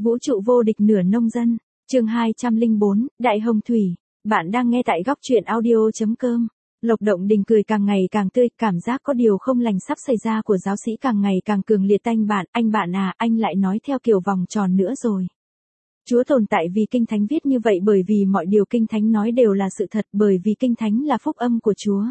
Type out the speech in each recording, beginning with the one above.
Vũ trụ vô địch nửa nông dân, chương 204, Đại Hồng Thủy. Bạn đang nghe tại góc truyện audio.com. Lộc Động Đình cười càng ngày càng tươi, cảm giác có điều không lành sắp xảy ra của giáo sĩ càng ngày càng cường liệt. Anh bạn à, anh lại nói theo kiểu vòng tròn nữa rồi. Chúa tồn tại vì Kinh Thánh viết như vậy, bởi vì mọi điều Kinh Thánh nói đều là sự thật, bởi vì Kinh Thánh là phúc âm của Chúa.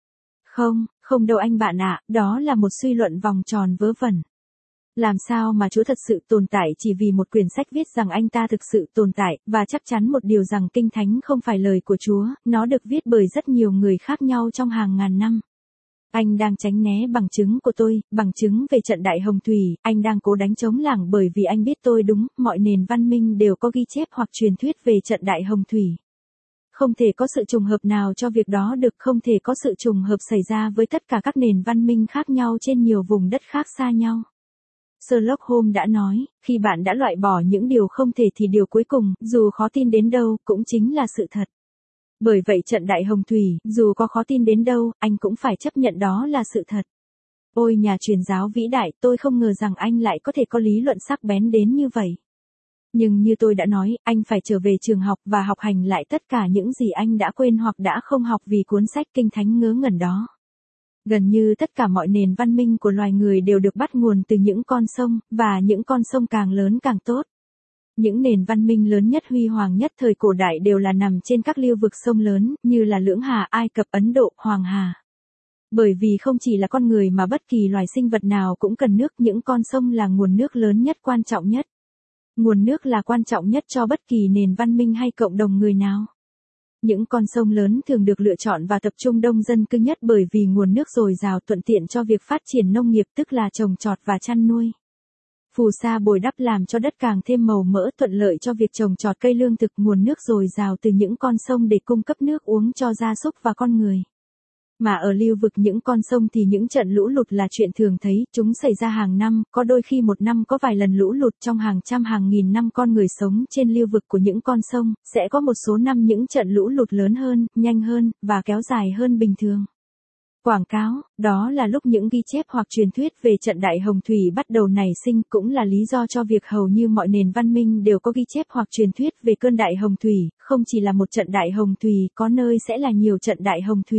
Không đâu anh bạn ạ, đó là một suy luận vòng tròn vớ vẩn. Làm sao mà Chúa thật sự tồn tại chỉ vì một quyển sách viết rằng anh ta thực sự tồn tại, và chắc chắn một điều rằng Kinh Thánh không phải lời của Chúa, nó được viết bởi rất nhiều người khác nhau trong hàng ngàn năm. Anh đang tránh né bằng chứng của tôi, bằng chứng về trận Đại Hồng Thủy, anh đang cố đánh chống lảng bởi vì anh biết tôi đúng, mọi nền văn minh đều có ghi chép hoặc truyền thuyết về trận Đại Hồng Thủy. Không thể có sự trùng hợp nào cho việc đó được, không thể có sự trùng hợp xảy ra với tất cả các nền văn minh khác nhau trên nhiều vùng đất khác xa nhau. Sherlock Holmes đã nói, khi bạn đã loại bỏ những điều không thể thì điều cuối cùng, dù khó tin đến đâu, cũng chính là sự thật. Bởi vậy trận Đại Hồng Thủy, dù có khó tin đến đâu, anh cũng phải chấp nhận đó là sự thật. Ôi nhà truyền giáo vĩ đại, tôi không ngờ rằng anh lại có thể có lý luận sắc bén đến như vậy. Nhưng như tôi đã nói, anh phải trở về trường học và học hành lại tất cả những gì anh đã quên hoặc đã không học vì cuốn sách Kinh Thánh ngớ ngẩn đó. Gần như tất cả mọi nền văn minh của loài người đều được bắt nguồn từ những con sông, và những con sông càng lớn càng tốt. Những nền văn minh lớn nhất, huy hoàng nhất thời cổ đại đều là nằm trên các lưu vực sông lớn, như là Lưỡng Hà, Ai Cập, Ấn Độ, Hoàng Hà. Bởi vì không chỉ là con người mà bất kỳ loài sinh vật nào cũng cần nước, những con sông là nguồn nước lớn nhất, quan trọng nhất. Nguồn nước là quan trọng nhất cho bất kỳ nền văn minh hay cộng đồng người nào. Những con sông lớn thường được lựa chọn và tập trung đông dân cư nhất bởi vì nguồn nước dồi dào, thuận tiện cho việc phát triển nông nghiệp, tức là trồng trọt và chăn nuôi. Phù sa bồi đắp làm cho đất càng thêm màu mỡ, thuận lợi cho việc trồng trọt cây lương thực. Nguồn nước dồi dào từ những con sông để cung cấp nước uống cho gia súc và con người. Mà ở lưu vực những con sông thì những trận lũ lụt là chuyện thường thấy, chúng xảy ra hàng năm, có đôi khi một năm có vài lần lũ lụt. Trong hàng trăm hàng nghìn năm con người sống trên lưu vực của những con sông, sẽ có một số năm những trận lũ lụt lớn hơn, nhanh hơn, và kéo dài hơn bình thường. Quảng cáo, đó là lúc những ghi chép hoặc truyền thuyết về trận Đại Hồng Thủy bắt đầu nảy sinh, cũng là lý do cho việc hầu như mọi nền văn minh đều có ghi chép hoặc truyền thuyết về cơn Đại Hồng Thủy, không chỉ là một trận Đại Hồng Thủy, có nơi sẽ là nhiều trận Đại Hồng Thủy.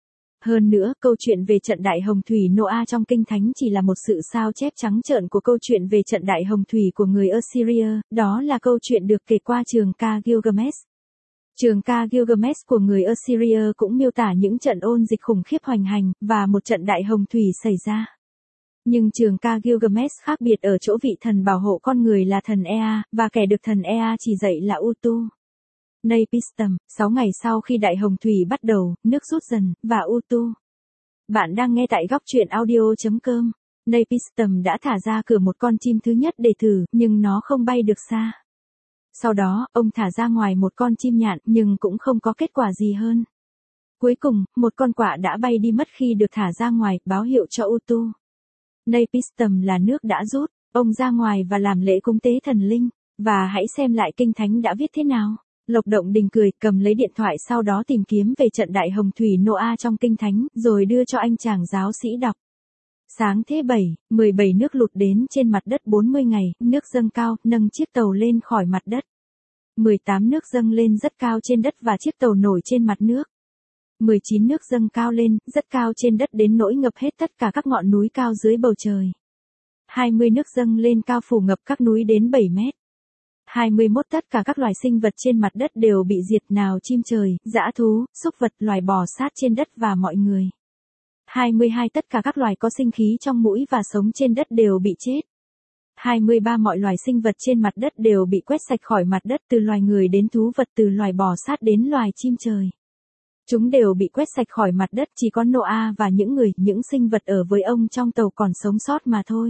Hơn nữa, câu chuyện về trận Đại Hồng Thủy Noah trong Kinh Thánh chỉ là một sự sao chép trắng trợn của câu chuyện về trận Đại Hồng Thủy của người Assyria, đó là câu chuyện được kể qua trường ca Gilgamesh. Trường ca Gilgamesh của người Assyria cũng miêu tả những trận ôn dịch khủng khiếp hoành hành, và một trận Đại Hồng Thủy xảy ra. Nhưng trường ca Gilgamesh khác biệt ở chỗ vị thần bảo hộ con người là thần Ea, và kẻ được thần Ea chỉ dạy là Utu. Nepistem, 6 ngày sau khi Đại Hồng Thủy bắt đầu, nước rút dần, và Utu. Bạn đang nghe tại góc truyện audio.com. Nepistem đã thả ra cửa một con chim thứ nhất để thử, nhưng nó không bay được xa. Sau đó, ông thả ra ngoài một con chim nhạn, nhưng cũng không có kết quả gì hơn. Cuối cùng, một con quạ đã bay đi mất khi được thả ra ngoài, báo hiệu cho Utu. Nepistem là nước đã rút, ông ra ngoài và làm lễ cúng tế thần linh. Và hãy xem lại Kinh Thánh đã viết thế nào. Lộc Động Đình cười, cầm lấy điện thoại, sau đó tìm kiếm về trận Đại Hồng Thủy Noah trong Kinh Thánh, rồi đưa cho anh chàng giáo sĩ đọc. Sáng thế 17 nước lụt đến trên mặt đất 40 ngày, nước dâng cao, nâng chiếc tàu lên khỏi mặt đất. 18 nước dâng lên rất cao trên đất và chiếc tàu nổi trên mặt nước. 19 nước dâng cao lên, rất cao trên đất đến nỗi ngập hết tất cả các ngọn núi cao dưới bầu trời. 20 nước dâng lên cao phủ ngập các núi đến 7 mét. 21 tất cả các loài sinh vật trên mặt đất đều bị diệt, nào chim trời, dã thú, súc vật, loài bò sát trên đất và mọi người. 22 tất cả các loài có sinh khí trong mũi và sống trên đất đều bị chết. 23 mọi loài sinh vật trên mặt đất đều bị quét sạch khỏi mặt đất, từ loài người đến thú vật, từ loài bò sát đến loài chim trời. Chúng đều bị quét sạch khỏi mặt đất, chỉ có Noah và những người, những sinh vật ở với ông trong tàu còn sống sót mà thôi.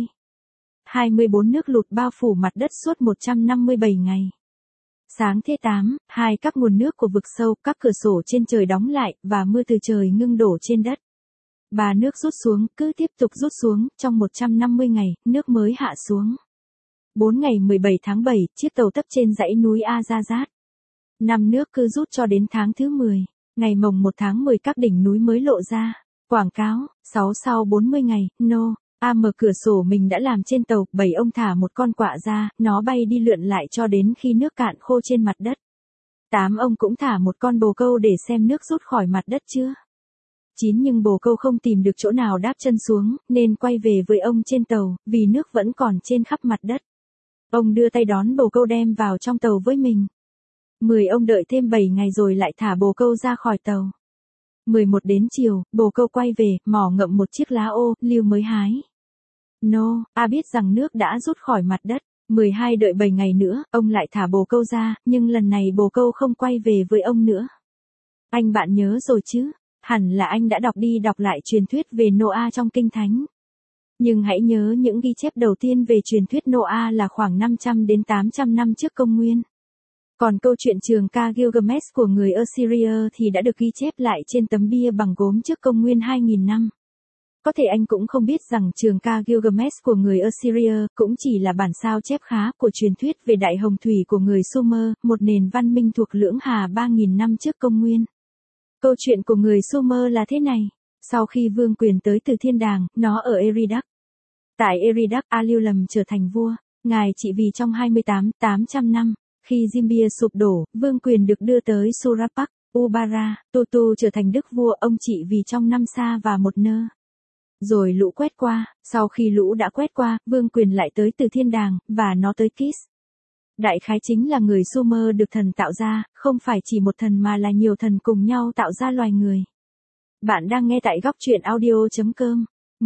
24 nước lụt bao phủ mặt đất suốt 157 ngày. Sáng thế 8, các nguồn nước của vực sâu, các cửa sổ trên trời đóng lại, và mưa từ trời ngưng đổ trên đất. 3 nước rút xuống, cứ tiếp tục rút xuống, trong 150 ngày, nước mới hạ xuống. 4 ngày 17 tháng 7, chiếc tàu tấp trên dãy núi Azazat. 5 nước cứ rút cho đến tháng thứ 10, ngày mồng 1 tháng 10 các đỉnh núi mới lộ ra. Quảng cáo, 6 sau 40 ngày, Mở cửa sổ mình đã làm trên tàu, 7 ông thả một con quạ ra, nó bay đi lượn lại cho đến khi nước cạn khô trên mặt đất. 8 ông cũng thả một con bồ câu để xem nước rút khỏi mặt đất chưa. 9 nhưng bồ câu không tìm được chỗ nào đáp chân xuống, nên quay về với ông trên tàu, vì nước vẫn còn trên khắp mặt đất. Ông đưa tay đón bồ câu đem vào trong tàu với mình. 10 ông đợi thêm 7 ngày rồi lại thả bồ câu ra khỏi tàu. 11 đến chiều, bồ câu quay về, mỏ ngậm một chiếc lá ô, liu mới hái. Biết rằng nước đã rút khỏi mặt đất. 12 đợi 7 ngày nữa, ông lại thả bồ câu ra, nhưng lần này bồ câu không quay về với ông nữa. Anh bạn nhớ rồi chứ? Hẳn là anh đã đọc lại truyền thuyết về Noah trong Kinh Thánh. Nhưng hãy nhớ những ghi chép đầu tiên về truyền thuyết Noah là khoảng 500 đến 800 năm trước công nguyên. Còn câu chuyện trường ca Gilgamesh của người Assyria thì đã được ghi chép lại trên tấm bia bằng gốm trước công nguyên 2000 năm. Có thể anh cũng không biết rằng trường ca Gilgamesh của người Assyria cũng chỉ là bản sao chép khá của truyền thuyết về Đại Hồng Thủy của người Sumer, một nền văn minh thuộc Lưỡng Hà 3000 năm trước công nguyên. Câu chuyện của người Sumer là thế này. Sau khi vương quyền tới từ thiên đàng, nó ở Eridak. Tại Eridak, Alulam trở thành vua. Ngài trị vì trong 800 năm. Khi Zimbia sụp đổ, vương quyền được đưa tới Surapak, Ubara, Tutu trở thành đức vua, ông trị vì trong 5 sa và 1 nơ. Rồi lũ quét qua, sau khi lũ đã quét qua, vương quyền lại tới từ thiên đàng, và nó tới Kis. Đại khái chính là người Sumer được thần tạo ra, không phải chỉ một thần mà là nhiều thần cùng nhau tạo ra loài người. Bạn đang nghe tại góc truyện audio.com.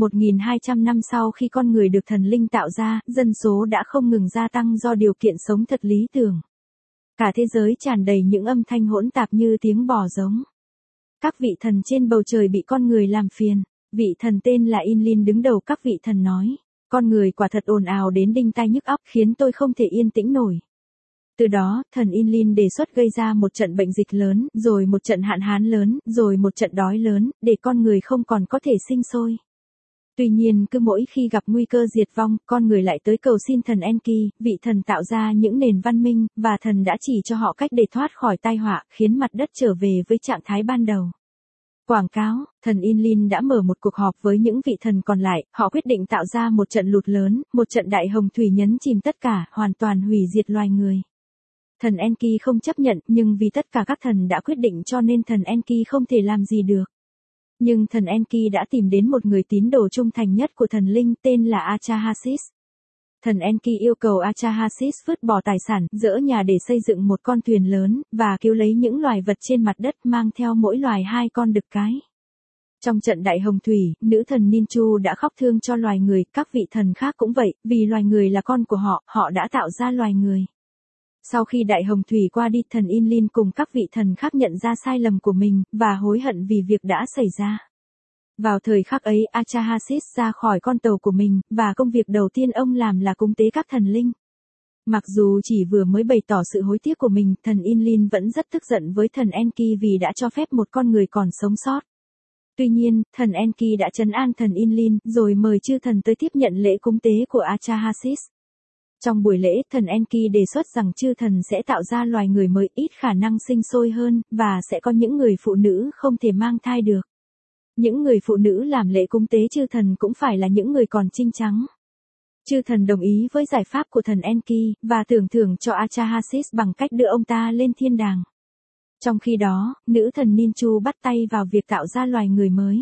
1200 năm sau khi con người được thần linh tạo ra, dân số đã không ngừng gia tăng do điều kiện sống thật lý tưởng. Cả thế giới tràn đầy những âm thanh hỗn tạp như tiếng bò giống. Các vị thần trên bầu trời bị con người làm phiền. Vị thần tên là Inlin đứng đầu các vị thần nói. Con người quả thật ồn ào đến đinh tai nhức óc, khiến tôi không thể yên tĩnh nổi. Từ đó, thần Inlin đề xuất gây ra một trận bệnh dịch lớn, rồi một trận hạn hán lớn, rồi một trận đói lớn, để con người không còn có thể sinh sôi. Tuy nhiên cứ mỗi khi gặp nguy cơ diệt vong, con người lại tới cầu xin thần Enki, vị thần tạo ra những nền văn minh, và thần đã chỉ cho họ cách để thoát khỏi tai họa, khiến mặt đất trở về với trạng thái ban đầu. Quảng cáo, thần Inlin đã mở một cuộc họp với những vị thần còn lại, họ quyết định tạo ra một trận lụt lớn, một trận đại hồng thủy nhấn chìm tất cả, hoàn toàn hủy diệt loài người. Thần Enki không chấp nhận, nhưng vì tất cả các thần đã quyết định cho nên thần Enki không thể làm gì được. Nhưng thần Enki đã tìm đến một người tín đồ trung thành nhất của thần linh tên là Atrahasis. Thần Enki yêu cầu Atrahasis vứt bỏ tài sản, dỡ nhà để xây dựng một con thuyền lớn, và cứu lấy những loài vật trên mặt đất, mang theo mỗi loài 2 con đực cái. Trong trận đại hồng thủy, nữ thần Ninchu đã khóc thương cho loài người, các vị thần khác cũng vậy, vì loài người là con của họ, họ đã tạo ra loài người. Sau khi đại hồng thủy qua đi, thần Inlin cùng các vị thần khác nhận ra sai lầm của mình, và hối hận vì việc đã xảy ra. Vào thời khắc ấy, Atrahasis ra khỏi con tàu của mình, và công việc đầu tiên ông làm là cúng tế các thần linh. Mặc dù chỉ vừa mới bày tỏ sự hối tiếc của mình, thần Inlin vẫn rất tức giận với thần Enki vì đã cho phép một con người còn sống sót. Tuy nhiên, thần Enki đã trấn an thần Inlin, rồi mời chư thần tới tiếp nhận lễ cúng tế của Atrahasis. Trong buổi lễ, thần Enki đề xuất rằng chư thần sẽ tạo ra loài người mới ít khả năng sinh sôi hơn, và sẽ có những người phụ nữ không thể mang thai được. Những người phụ nữ làm lễ cúng tế chư thần cũng phải là những người còn trinh trắng. Chư thần đồng ý với giải pháp của thần Enki, và tưởng thưởng cho Atrahasis bằng cách đưa ông ta lên thiên đàng. Trong khi đó, nữ thần Ninchu bắt tay vào việc tạo ra loài người mới.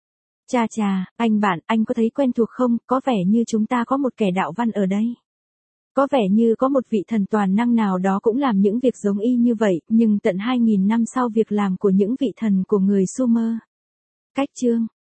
Chà, anh bạn, anh có thấy quen thuộc không? Có vẻ như chúng ta có một kẻ đạo văn ở đây. Có vẻ như có một vị thần toàn năng nào đó cũng làm những việc giống y như vậy, nhưng tận 2000 năm sau việc làm của những vị thần của người Sumer. Cách chương